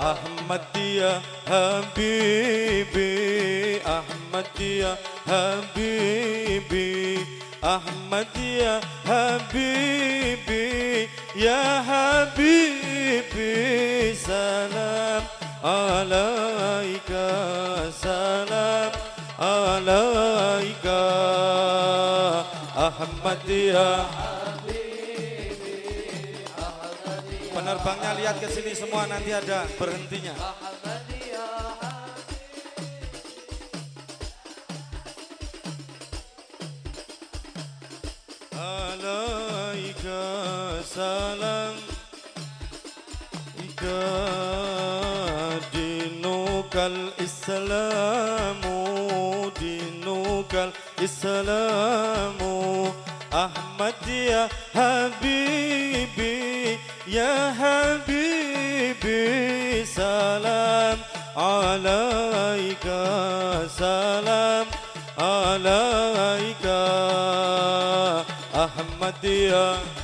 Ahmad ya Habibi, Ahmad ya Habibi, Ahmad ya Habibi, ya Habibi, salam alaika, salam alaika, Ahmad ya Habibi, Ahmad ya. Penerbangnya lihat ke sini semua, nanti ada berhentinya. Alaika salam ika dinukal islamu, dinukal islamu, Ahmad ya Habibi, ya Habibi, salam alaika, salam alaika, Ahmad ya